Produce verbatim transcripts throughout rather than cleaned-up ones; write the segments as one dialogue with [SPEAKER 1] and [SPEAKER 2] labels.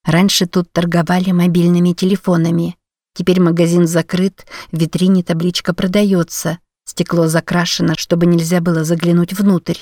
[SPEAKER 1] Раньше тут торговали мобильными телефонами. Теперь магазин закрыт, в витрине табличка «Продается». Стекло закрашено, чтобы нельзя было заглянуть внутрь.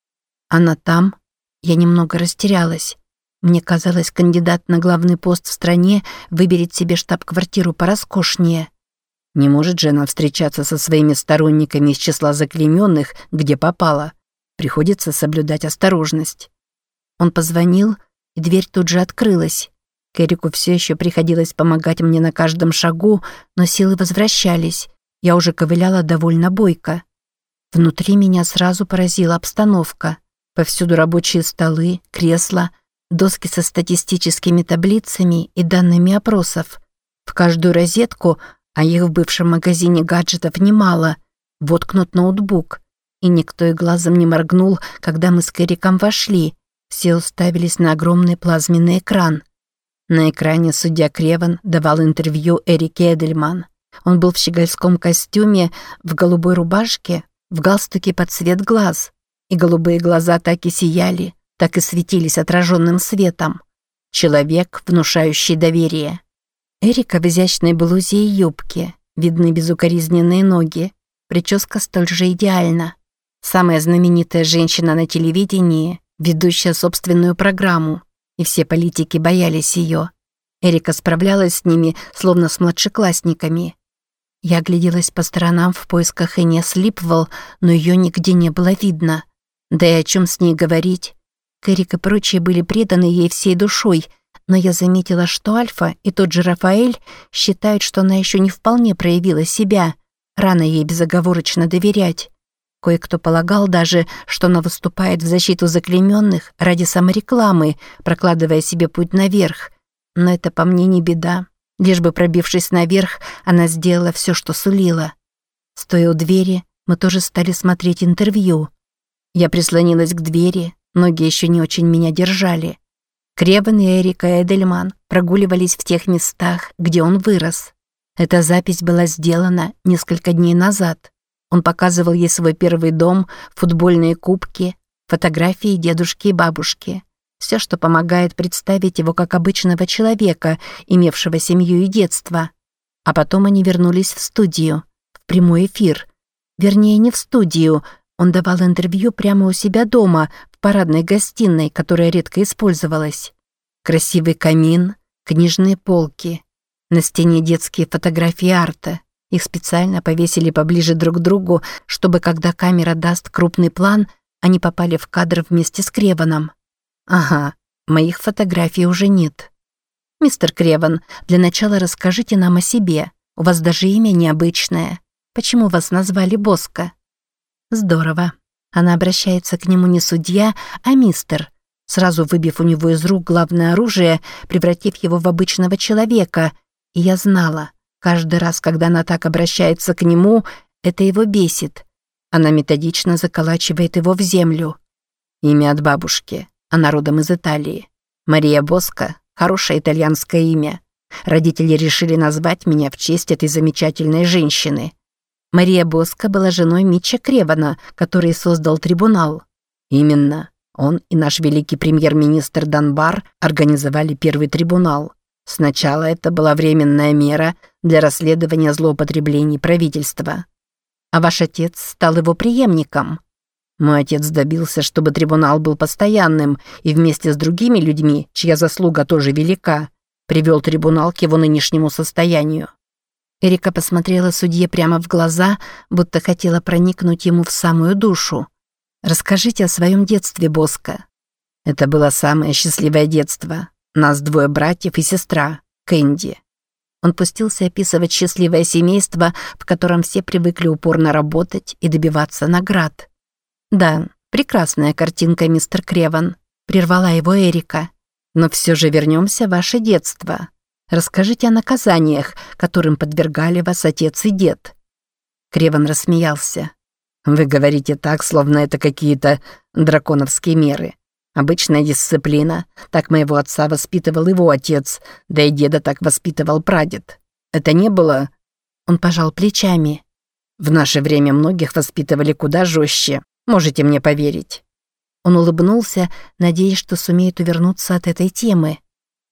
[SPEAKER 1] Она там? Я немного растерялась. Мне казалось, кандидат на главный пост в стране выберет себе штаб-квартиру пороскошнее. Не может же она встречаться со своими сторонниками из числа заклеймённых, где попало. Приходится соблюдать осторожность. Он позвонил, и дверь тут же открылась. К Эрику все еще приходилось помогать мне на каждом шагу, но силы возвращались. Я уже ковыляла довольно бойко. Внутри меня сразу поразила обстановка. Повсюду рабочие столы, кресла, доски со статистическими таблицами и данными опросов. В каждую розетку, а их в бывшем магазине гаджетов немало, воткнут ноутбук. И никто и глазом не моргнул, когда мы с Эриком вошли. Все уставились на огромный плазменный экран. На экране судья Креван давал интервью Эрике Эдельман. Он был в щегольском костюме, в голубой рубашке, в галстуке под цвет глаз. И голубые глаза так и сияли, так и светились отраженным светом. Человек, внушающий доверие. Эрика в изящной блузе и юбке, видны безукоризненные ноги. Прическа столь же идеальна. Самая знаменитая женщина на телевидении, ведущая собственную программу. И все политики боялись ее. Эрика справлялась с ними, словно с младшеклассниками. Я огляделась по сторонам в поисках Инесс Липвелл, но ее нигде не было видно. Да и о чем с ней говорить? Эрик и прочие были преданы ей всей душой, но я заметила, что Альфа и тот же Рафаэль считают, что она еще не вполне проявила себя. Рано ей безоговорочно доверять. Кое-кто полагал даже, что она выступает в защиту заклеймённых ради саморекламы, прокладывая себе путь наверх. Но это по мне не беда. Лишь бы пробившись наверх, она сделала все, что сулила. Стоя у двери, мы тоже стали смотреть интервью. Я прислонилась к двери, ноги еще не очень меня держали. Креван и Эрика Эдельман прогуливались в тех местах, где он вырос. Эта запись была сделана несколько дней назад. Он показывал ей свой первый дом, футбольные кубки, фотографии дедушки и бабушки. Все, что помогает представить его как обычного человека, имевшего семью и детство. А потом они вернулись в студию, в прямой эфир. Вернее, не в студию. Он давал интервью прямо у себя дома, в парадной гостиной, которая редко использовалась. Красивый камин, книжные полки. На стене детские фотографии арта. Их специально повесили поближе друг к другу, чтобы, когда камера даст крупный план, они попали в кадр вместе с Креваном. Ага, моих фотографий уже нет. Мистер Креван, для начала расскажите нам о себе. У вас даже имя необычное. Почему вас назвали Боско? Здорово. Она обращается к нему не судья, а мистер, сразу выбив у него из рук главное оружие, превратив его в обычного человека. И я знала. Каждый раз, когда она так обращается к нему, это его бесит. Она методично заколачивает его в землю. Имя от бабушки. Она родом из Италии. Мария Боско – хорошее итальянское имя. Родители решили назвать меня в честь этой замечательной женщины. Мария Боско была женой Митча Кревана, который создал трибунал. Именно. Он и наш великий премьер-министр Данбар организовали первый трибунал. Сначала это была временная мера для расследования злоупотреблений правительства. А ваш отец стал его преемником. Мой отец добился, чтобы трибунал был постоянным и вместе с другими людьми, чья заслуга тоже велика, привел трибунал к его нынешнему состоянию. Эрика посмотрела судье прямо в глаза, будто хотела проникнуть ему в самую душу. «Расскажите о своем детстве, Боско». Это было самое счастливое детство. Нас двое братьев и сестра, Кэнди. Он пустился описывать счастливое семейство, в котором все привыкли упорно работать и добиваться наград. «Да, прекрасная картинка, мистер Креван», — прервала его Эрика. «Но все же вернемся в ваше детство. Расскажите о наказаниях, которым подвергали вас отец и дед». Креван рассмеялся. «Вы говорите так, словно это какие-то драконовские меры. Обычная дисциплина. Так моего отца воспитывал его отец, да и деда так воспитывал прадед. Это не было...» Он пожал плечами. «В наше время многих воспитывали куда жестче. Можете мне поверить». Он улыбнулся, надеясь, что сумеет увернуться от этой темы.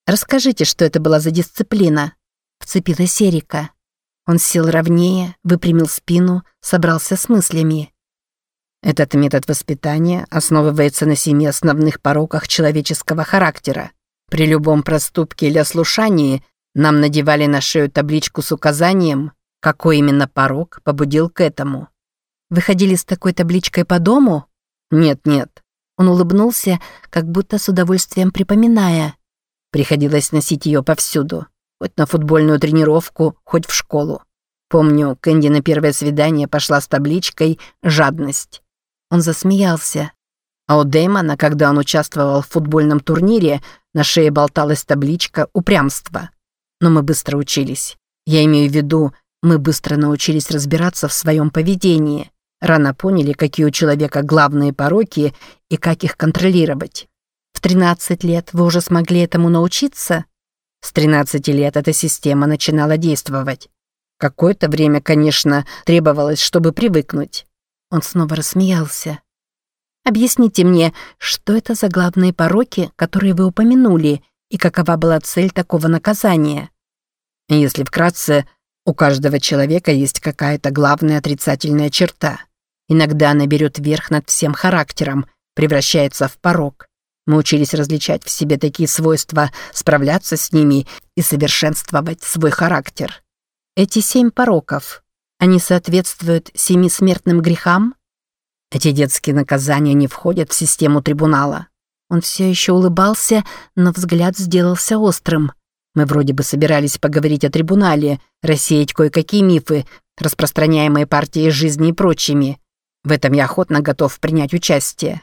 [SPEAKER 1] Расскажите, что это была за дисциплина?» Вцепилась Эрика. Он сел ровнее, выпрямил спину, собрался с мыслями. Этот метод воспитания основывается на семи основных пороках человеческого характера. При любом проступке или ослушании нам надевали на шею табличку с указанием, какой именно порок побудил к этому. «Вы ходили с такой табличкой по дому?» «Нет-нет». Он улыбнулся, как будто с удовольствием припоминая. Приходилось носить ее повсюду. Хоть на футбольную тренировку, хоть в школу. Помню, Кэнди на первое свидание пошла с табличкой «Жадность». Он засмеялся. А у Дэймона, когда он участвовал в футбольном турнире, на шее болталась табличка «Упрямство». Но мы быстро учились. Я имею в виду, мы быстро научились разбираться в своем поведении. Рано поняли, какие у человека главные пороки и как их контролировать. В тринадцать лет вы уже смогли этому научиться? С тринадцати лет эта система начинала действовать. Какое-то время, конечно, требовалось, чтобы привыкнуть. Он снова рассмеялся. Объясните мне, что это за главные пороки, которые вы упомянули, и какова была цель такого наказания? Если вкратце, у каждого человека есть какая-то главная отрицательная черта. Иногда она берет верх над всем характером, превращается в порок. Мы учились различать в себе такие свойства, справляться с ними и совершенствовать свой характер. Эти семь пороков, они соответствуют семи смертным грехам? Эти детские наказания не входят в систему трибунала. Он все еще улыбался, но взгляд сделался острым. Мы вроде бы собирались поговорить о трибунале, рассеять кое-какие мифы, распространяемые партией жизни и прочими. В этом я охотно готов принять участие.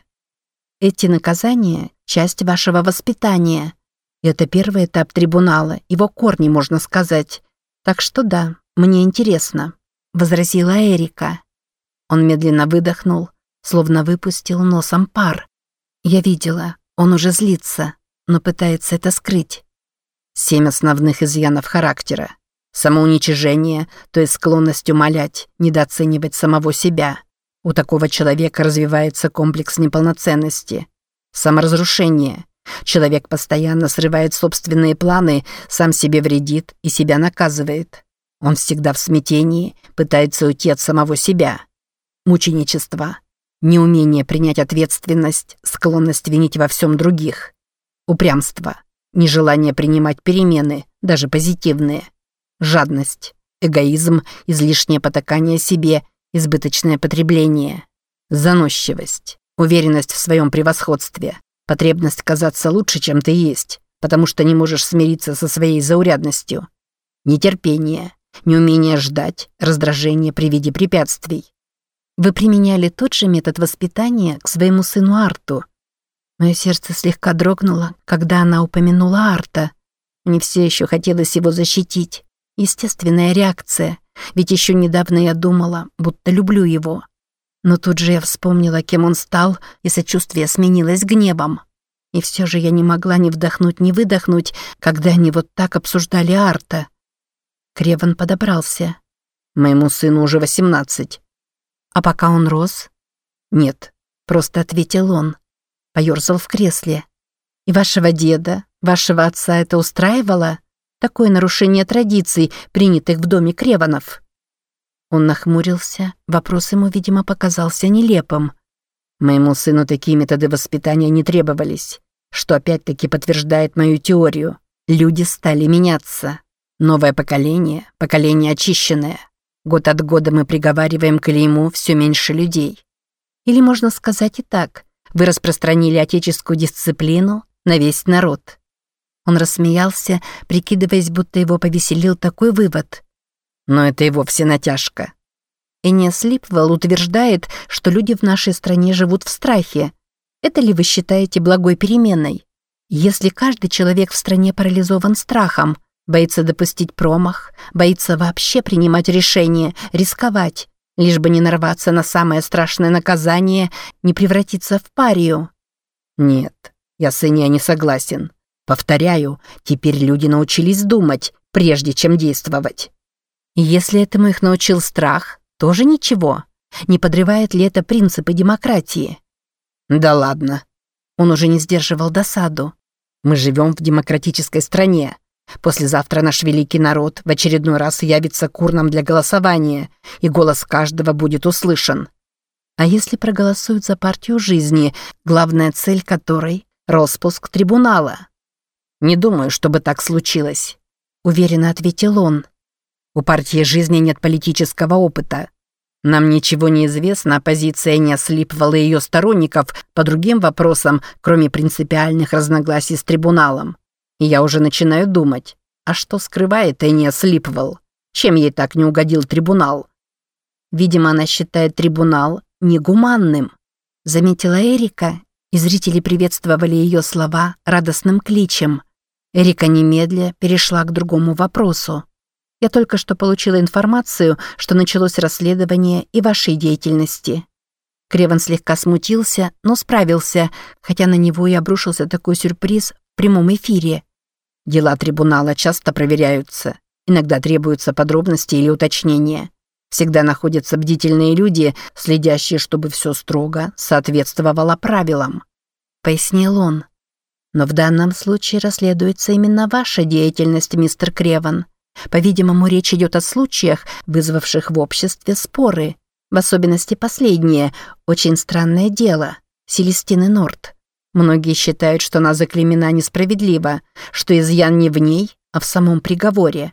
[SPEAKER 1] Эти наказания – часть вашего воспитания. И это первый этап трибунала, его корни, можно сказать. Так что да, мне интересно, – возразила Эрика. Он медленно выдохнул, словно выпустил носом пар. Я видела, он уже злится, но пытается это скрыть. Семь основных изъянов характера. Самоуничижение, то есть склонность умалять, недооценивать самого себя. У такого человека развивается комплекс неполноценности. Саморазрушение. Человек постоянно срывает собственные планы, сам себе вредит и себя наказывает. Он всегда в смятении, пытается уйти от самого себя. Мученичество. Неумение принять ответственность, склонность винить во всем других. Упрямство. Нежелание принимать перемены, даже позитивные. Жадность. Эгоизм, излишнее потакание себе, избыточное потребление. Заносчивость. Уверенность в своем превосходстве. Потребность казаться лучше, чем ты есть, потому что не можешь смириться со своей заурядностью. Нетерпение. Неумение ждать, раздражение при виде препятствий. Вы применяли тот же метод воспитания к своему сыну Арту. Мое сердце слегка дрогнуло, когда она упомянула Арта. Мне все еще хотелось его защитить. Естественная реакция, ведь еще недавно я думала, будто люблю его. Но тут же я вспомнила, кем он стал, и сочувствие сменилось гневом. И все же я не могла ни вдохнуть, ни выдохнуть, когда они вот так обсуждали Арта. Креван подобрался. Моему сыну уже восемнадцать. А пока он рос? Нет, просто ответил он. Поёрзал в кресле. И вашего деда, вашего отца это устраивало? Такое нарушение традиций, принятых в доме Креванов. Он нахмурился, вопрос ему, видимо, показался нелепым. Моему сыну такие методы воспитания не требовались, что опять-таки подтверждает мою теорию. Люди стали меняться. Новое поколение, поколение очищенное. Год от года мы приговариваем к клейму все меньше людей. Или можно сказать и так, вы распространили отеческую дисциплину на весь народ. Он рассмеялся, прикидываясь, будто его повеселил такой вывод. Но это и вовсе натяжка. Энниас Липвелл утверждает, что люди в нашей стране живут в страхе. Это ли вы считаете благой переменой? Если каждый человек в стране парализован страхом, боится допустить промах, боится вообще принимать решения, рисковать, лишь бы не нарваться на самое страшное наказание, не превратиться в парию. Нет, я с Энни не согласен. Повторяю, теперь люди научились думать, прежде чем действовать. И если этому их научил страх, тоже ничего. Не подрывает ли это принципы демократии? Да ладно. Он уже не сдерживал досаду. Мы живем в демократической стране. Послезавтра наш великий народ в очередной раз явится к урнам для голосования, и голос каждого будет услышан. А если проголосуют за партию жизни, главная цель которой – распуск трибунала? Не думаю, чтобы так случилось, уверенно ответил он. У партии жизни нет политического опыта. Нам ничего не известно, оппозиция не ослипывала ее сторонников по другим вопросам, кроме принципиальных разногласий с трибуналом. И я уже начинаю думать, а что скрывает Эния Слипвелл? Чем ей так не угодил трибунал? Видимо, она считает трибунал негуманным, заметила Эрика, и зрители приветствовали ее слова радостным кличем. Эрика немедля перешла к другому вопросу. Я только что получила информацию, что началось расследование и вашей деятельности. Креван слегка смутился, но справился, хотя на него и обрушился такой сюрприз в прямом эфире. Дела трибунала часто проверяются. Иногда требуются подробности или уточнения. Всегда находятся бдительные люди, следящие, чтобы все строго соответствовало правилам. Пояснил он. Но в данном случае расследуется именно ваша деятельность, мистер Креван. По-видимому, речь идет о случаях, вызвавших в обществе споры. В особенности последнее, очень странное дело, Селестины Норт. Многие считают, что она заклеймена несправедливо, что изъян не в ней, а в самом приговоре.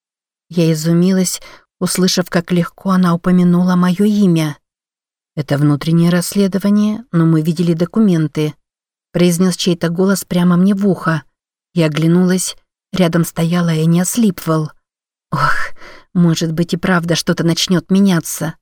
[SPEAKER 1] Я изумилась, услышав, как легко она упомянула мое имя. «Это внутреннее расследование, но мы видели документы», произнес чей-то голос прямо мне в ухо. Я оглянулась, рядом стояла Эния Слипвелл. Ох, может быть и правда что-то начнет меняться.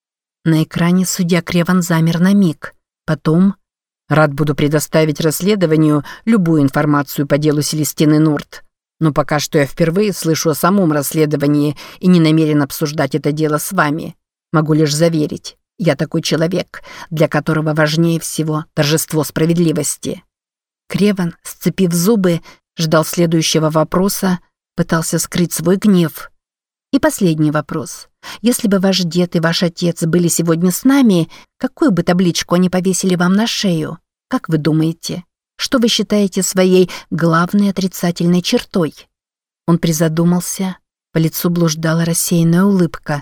[SPEAKER 1] На экране судья Креван замер на миг. Потом... «Рад буду предоставить расследованию любую информацию по делу Селестины Норт. Но пока что я впервые слышу о самом расследовании и не намерен обсуждать это дело с вами. Могу лишь заверить, я такой человек, для которого важнее всего торжество справедливости». Креван, сцепив зубы, ждал следующего вопроса, пытался скрыть свой гнев. И последний вопрос. Если бы ваш дед и ваш отец были сегодня с нами, какую бы табличку они повесили вам на шею? Как вы думаете? Что вы считаете своей главной отрицательной чертой? Он призадумался, по лицу блуждала рассеянная улыбка.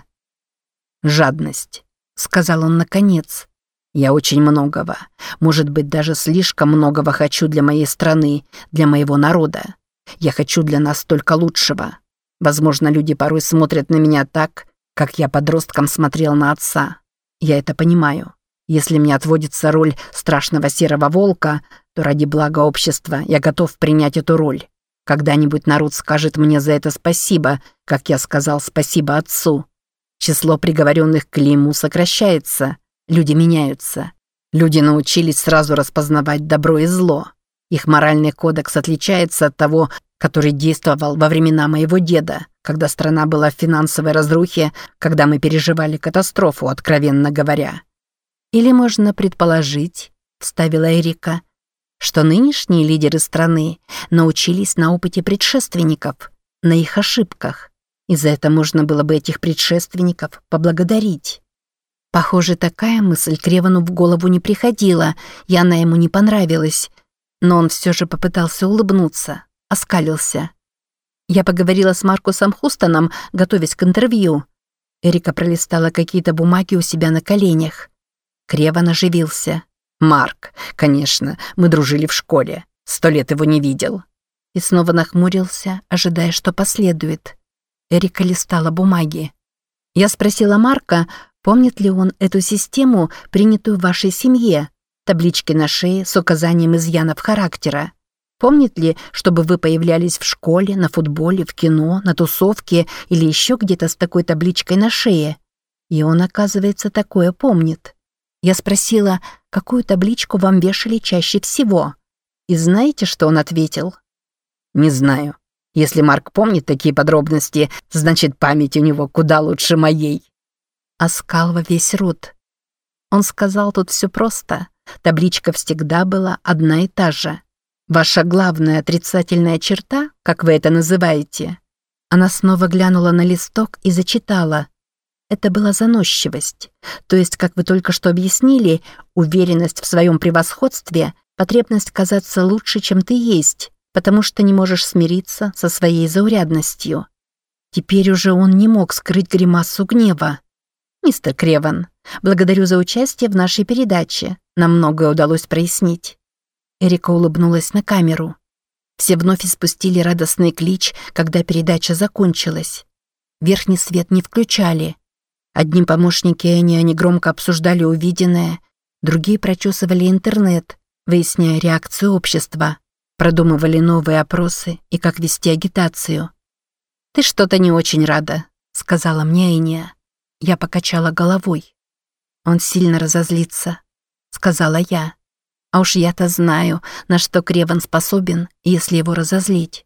[SPEAKER 1] «Жадность», — сказал он наконец. «Я очень многого, может быть, даже слишком многого хочу для моей страны, для моего народа. Я хочу для нас только лучшего. Возможно, люди порой смотрят на меня так, как я подростком смотрел на отца. Я это понимаю. Если мне отводится роль страшного серого волка, то ради блага общества я готов принять эту роль. Когда-нибудь народ скажет мне за это спасибо, как я сказал спасибо отцу. Число приговоренных к клейму сокращается. Люди меняются. Люди научились сразу распознавать добро и зло. Их моральный кодекс отличается от того, который действовал во времена моего деда, когда страна была в финансовой разрухе, когда мы переживали катастрофу, откровенно говоря. Или можно предположить, вставила Эрика, что нынешние лидеры страны научились на опыте предшественников, на их ошибках, и за это можно было бы этих предшественников поблагодарить. Похоже, такая мысль Кревану в голову не приходила, и она ему не понравилась, но он все же попытался улыбнуться, оскалился. Я поговорила с Маркусом Хустоном, готовясь к интервью. Эрика пролистала какие-то бумаги у себя на коленях. Креван оживился. «Марк, конечно, мы дружили в школе. Сто лет его не видел». И снова нахмурился, ожидая, что последует. Эрика листала бумаги. Я спросила Марка, помнит ли он эту систему, принятую в вашей семье, таблички на шее с указанием изъянов характера. Помнит ли, чтобы вы появлялись в школе, на футболе, в кино, на тусовке или еще где-то с такой табличкой на шее? И он, оказывается, такое помнит. Я спросила, какую табличку вам вешали чаще всего? И знаете, что он ответил? «Не знаю. Если Марк помнит такие подробности, значит, память у него куда лучше моей». Оскал во весь рот. Он сказал тут все просто. Табличка всегда была одна и та же. Ваша главная отрицательная черта, как вы это называете. Она снова глянула на листок и зачитала. Это была заносчивость. То есть, как вы только что объяснили, уверенность в своем превосходстве, Потребность казаться лучше, чем ты есть, потому что не можешь смириться со своей заурядностью. Теперь уже он не мог скрыть гримасу гнева. «Мистер Креван, благодарю за участие в нашей передаче. Нам многое удалось прояснить». Эрика улыбнулась на камеру. Все вновь испустили радостный клич, когда передача закончилась. Верхний свет не включали. Одни помощники Энни они громко обсуждали увиденное, другие прочесывали интернет, выясняя реакцию общества, продумывали новые опросы и как вести агитацию. «Ты что-то не очень рада», — сказала мне Энни. Я покачала головой. «Он сильно разозлится», — сказала я. «А уж я-то знаю, на что Креван способен, если его разозлить».